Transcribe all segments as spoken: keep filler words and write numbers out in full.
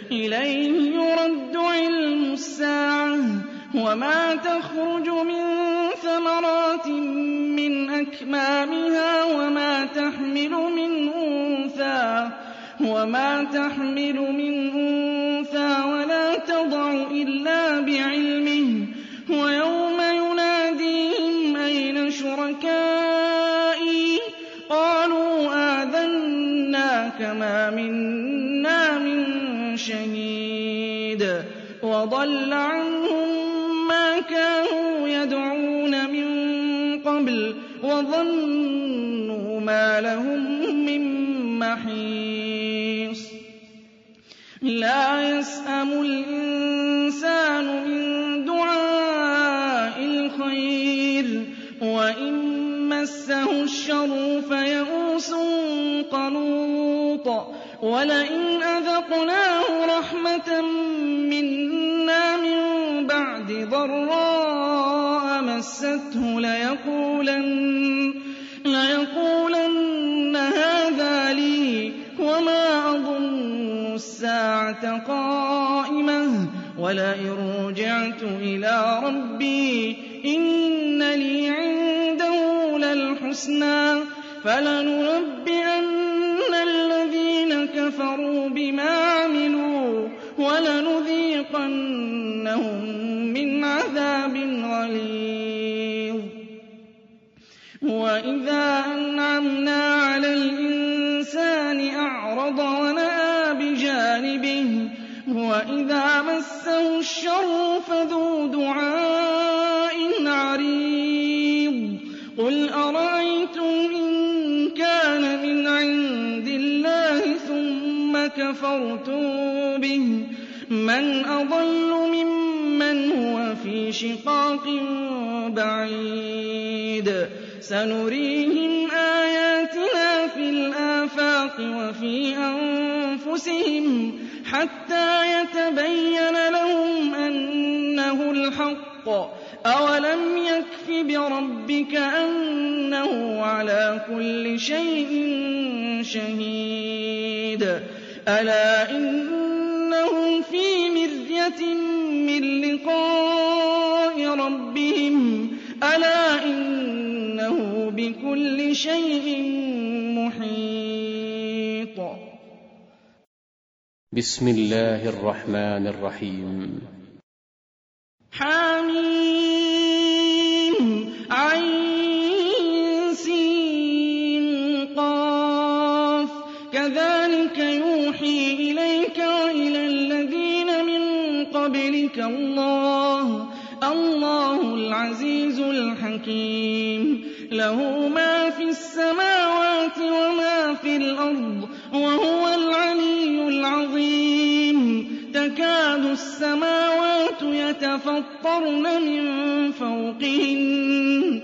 إِلَيْهِ يُرَدُّ عِلْمُ السَّاعَةِ وَمَا تَخْرُجُ مِن ثَمَرَاتٍ مِّنْ أَكْمَامِهَا وَمَا تَحْمِلُ مِنْ أُنثَىٰ وَمَا تحمل من أنثى ولا تضع إلا بعلمه ويوم يناديهم أين شركائي قالوا آذناك ما منا من شهيد وضل عنهم ما كانوا يدعون من قبل وظنوا ما لهم من محيص لا يسأم الإنسان من دعاء الخير وإن مسه الشر فيئوس قنوط ولئن أذقناه رحمة منا من بعد ضراء مسته ليقولن, ليقولن هذا لي وما أظن الساعة قائمة ولئن رجعت إلى ربي إن لي عنده للحسنى فلننبئن الذين كفروا بما عملوا ولنذيقنهم من عذاب غليظ وإذا أنعمنا على الإنسان أعرض ونأى بجانبه وإذا مسه الشر فذو دعاء عريض قل أرأيتم إن كان من عند الله ثم كفرتم به من أضل ممن هو في شقاق بعيد سنريهم آياتنا في الآفاق وفي أنفسهم حتى يتبين لهم أنه الحق أولم يكف بربك أنه على كل شيء شهيد ألا إنهم في مرية من لقاء ربهم ألا إنه بكل شيء محيط بسم الله الرحمن الرحيم حميم عين سين قاف كذلك يوحي إليك وإلى الذين من قبلك الله الله العزيز الحكيم له ما في السماوات وما في الأرض وهو العلي العظيم تكاد السماوات يتفطرن من فوقهن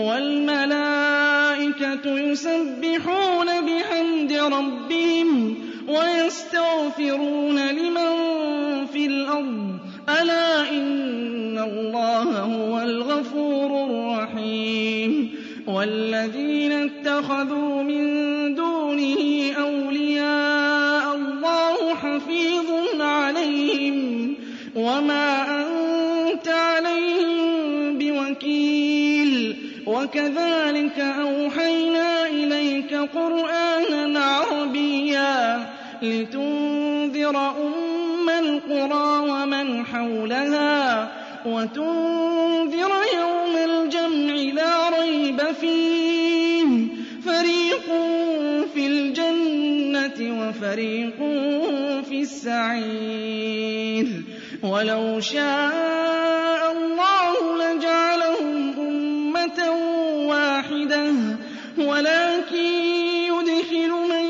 والملائكة يسبحون بحمد ربهم ويستغفرون لمن في الأرض ألا إن الله هو الغفور الرحيم والذين اتخذوا من دونه أولياء الله حفيظ عليهم وما أنت عليهم بوكيل وكذلك أوحينا إليك قرآنا عربيا لتنذر أم القرى ومن حولها وتنذر يوم الجمع لا ريب فيه فريق في الجنة وفريق في السعير ولو شاء الله لجعلهم أمة واحدة ولكن يدخل من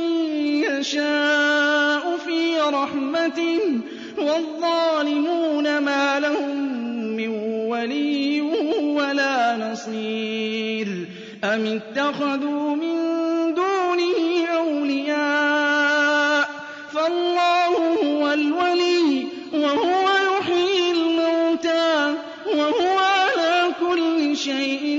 يشاء في رحمته والظالمون ما لهم من ولي ولا نصير أم اتخذوا من دونه أولياء فالله هو الولي وهو يحيي الموتى وهو على كل شيء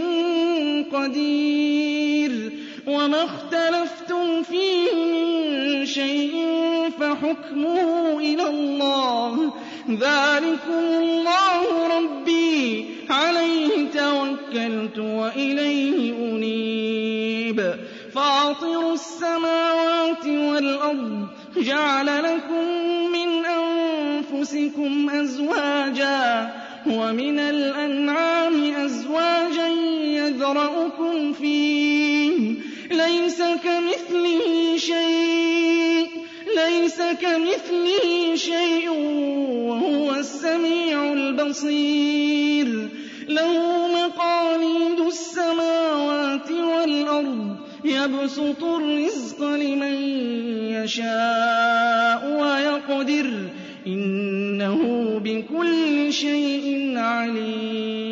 قدير وما اختلفتم فيه من شيء فحكمه إلى مِنَ اللَّهِ ذَٰلِكُمُ اللَّهُ رَبِّي عَلَيْهِ تَوَكَّلْتُ وَإِلَيْهِ أُنِيبُ فَاطِرُ السَّمَاوَاتِ وَالْأَرْضِ جَعَلَ لَكُم مِّنْ أَنفُسِكُمْ أَزْوَاجًا وَمِنَ الْأَنْعَامِ أَزْوَاجًا يَذْرَؤُكُمْ فِيهِ لَيْسَ كَمِثْلِهِ شَيْءٌ لَيْسَ كَمِثْلِهِ شَيْءٌ وَهُوَ السَّمِيعُ الْبَصِيرُ لَهُ مَقَالِيدُ السَّمَاوَاتِ وَالْأَرْضِ يَبْسُطُ الرِّزْقَ لِمَن يَشَاءُ وَيَقْدِرُ ۚ إِنَّهُ بِكُلِّ شَيْءٍ عَلِيمٌ